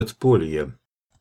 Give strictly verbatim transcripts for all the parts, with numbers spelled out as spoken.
Подполье.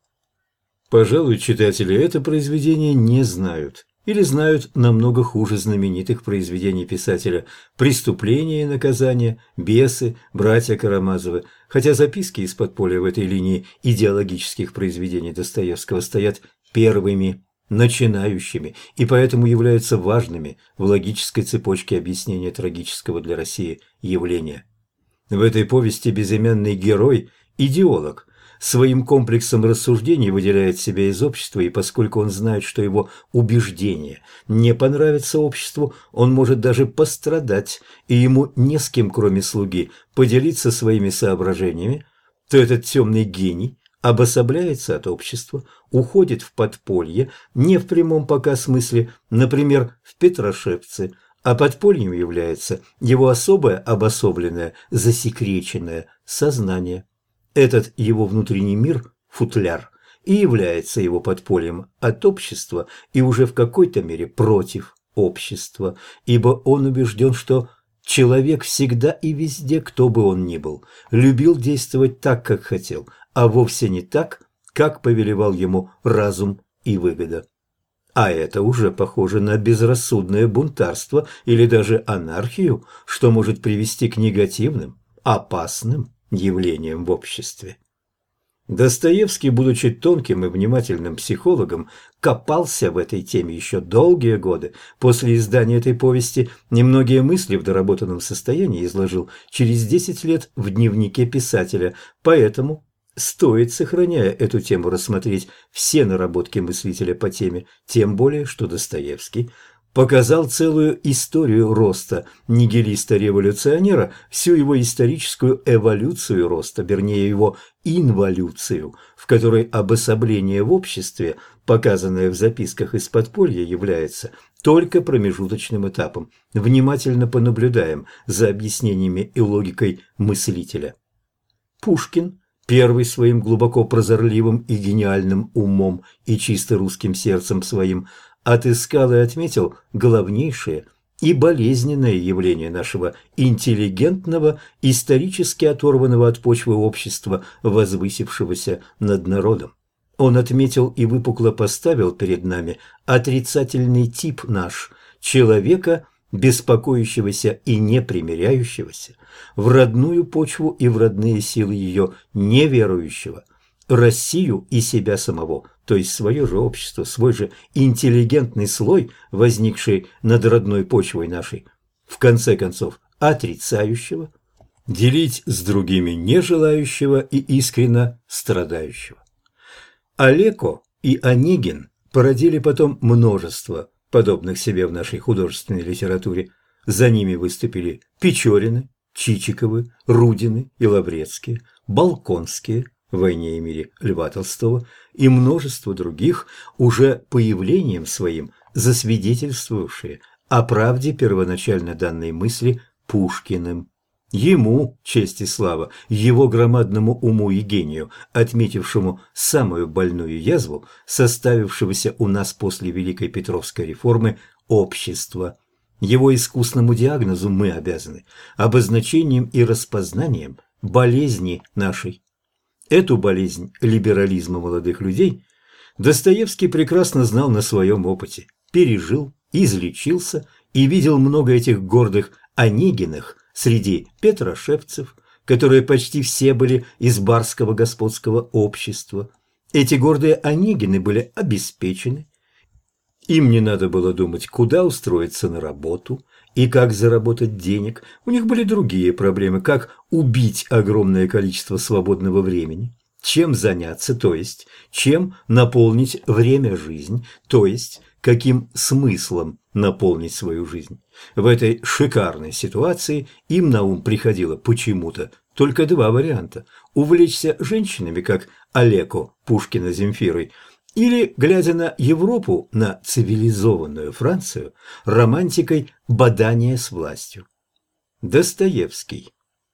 Пожалуй, читатели это произведение не знают или знают намного хуже знаменитых произведений писателя «Преступление и наказание», «Бесы», «Братья Карамазовы», хотя записки из подполья в этой линии идеологических произведений Достоевского стоят первыми, начинающими, и поэтому являются важными в логической цепочке объяснения трагического для России явления. В этой повести безымянный герой – идеолог. Своим комплексом рассуждений выделяет себя из общества, и поскольку он знает, что его убеждения не понравятся обществу, он может даже пострадать, и ему не с кем, кроме слуги, поделиться своими соображениями, то этот темный гений обособляется от общества, уходит в подполье, не в прямом пока смысле, например, в Петрошевце, а подпольем является его особое обособленное, засекреченное сознание. Этот его внутренний мир, футляр, и является его подпольем от общества и уже в какой-то мере против общества, ибо он убежден, что человек всегда и везде, кто бы он ни был, любил действовать так, как хотел, а вовсе не так, как повелевал ему разум и выгода. А это уже похоже на безрассудное бунтарство или даже анархию, что может привести к негативным, опасным явлениям в обществе. Достоевский, будучи тонким и внимательным психологом, копался в этой теме еще долгие годы. После издания этой повести немногие мысли в доработанном состоянии изложил через десять лет в дневнике писателя, поэтому стоит, сохраняя эту тему, рассмотреть все наработки мыслителя по теме, тем более, что Достоевский показал целую историю роста нигилиста-революционера, всю его историческую эволюцию роста, вернее его инволюцию, в которой обособление в обществе, показанное в записках из подполья, является только промежуточным этапом. Внимательно понаблюдаем за объяснениями и логикой мыслителя. Пушкин, первый своим глубоко прозорливым и гениальным умом и чисто русским сердцем своим, отыскал и отметил главнейшее и болезненное явление нашего интеллигентного, исторически оторванного от почвы общества, возвысившегося над народом. Он отметил и выпукло поставил перед нами отрицательный тип наш – человека, беспокоящегося и не примиряющегося, в родную почву и в родные силы ее неверующего, Россию и себя самого, то есть свое же общество, свой же интеллигентный слой, возникший над родной почвой нашей, в конце концов отрицающего, делить с другими не желающего и искренно страдающего. Олеко и Онегин породили потом множество подобных себе в нашей художественной литературе. За ними выступили Печорины, Чичиковы, Рудины и Лаврецкие, Болконские, в «Войне и мире» Льва Толстого и множество других, уже появлением своим засвидетельствовавшие о правде первоначально данной мысли Пушкиным. Ему честь и слава, его громадному уму и гению, отметившему самую больную язву, составившегося у нас после Великой Петровской реформы общества. Его искусному диагнозу мы обязаны обозначением и распознанием болезни нашей. Эту болезнь либерализма молодых людей Достоевский прекрасно знал на своем опыте, пережил, излечился и видел много этих гордых Онегиных среди петрошевцев, которые почти все были из барского господского общества. Эти гордые Онегины были обеспечены. Им не надо было думать, куда устроиться на работу и как заработать денег. У них были другие проблемы, как убить огромное количество свободного времени, чем заняться, то есть чем наполнить время жизнь, то есть каким смыслом наполнить свою жизнь. В этой шикарной ситуации им на ум приходило почему-то только два варианта – увлечься женщинами, как Олеко Пушкина Земфирой, или, глядя на Европу, на цивилизованную Францию, романтикой бадания с властью. Достоевский.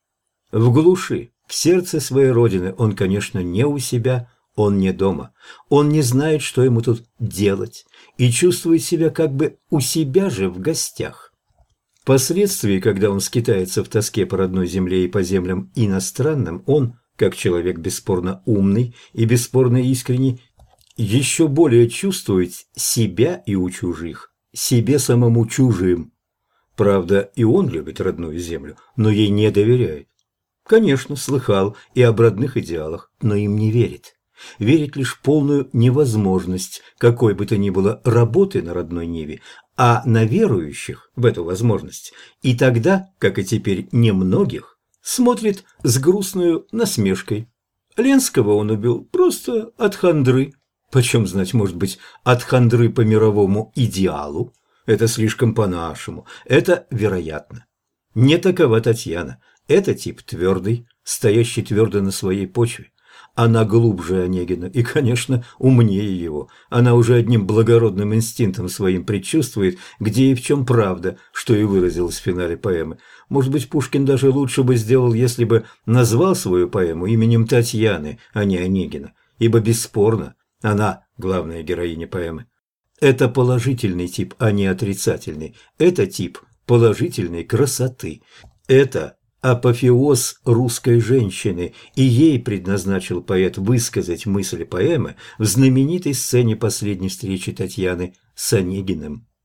В глуши, в сердце своей родины он, конечно, не у себя, он не дома. Он не знает, что ему тут делать, и чувствует себя как бы у себя же в гостях. Впоследствии, когда он скитается в тоске по родной земле и по землям иностранным, он как человек бесспорно умный и бесспорно искренний, еще более чувствует себя и у чужих, себе самому чужим. Правда, и он любит родную землю, но ей не доверяет. Конечно, слыхал и об родных идеалах, но им не верит. Верит лишь в полную невозможность какой бы то ни было работы на родной ниве, а на верующих в эту возможность, и тогда, как и теперь немногих, смотрит с грустной насмешкой. Ленского он убил просто от хандры. Почем знать, может быть, от хандры по мировому идеалу? Это слишком по-нашему, это вероятно. Не такова Татьяна. Это тип твердый, стоящий твердо на своей почве. Она глубже Онегина и, конечно, умнее его. Она уже одним благородным инстинктом своим предчувствует, где и в чем правда, что и выразилось в финале поэмы. Может быть, Пушкин даже лучше бы сделал, если бы назвал свою поэму именем Татьяны, а не Онегина, ибо бесспорно она главная героиня поэмы. Это положительный тип, а не отрицательный. Это тип положительной красоты. Это апофеоз русской женщины, и ей предназначил поэт высказать мысль поэмы в знаменитой сцене последней встречи Татьяны с Онегиным.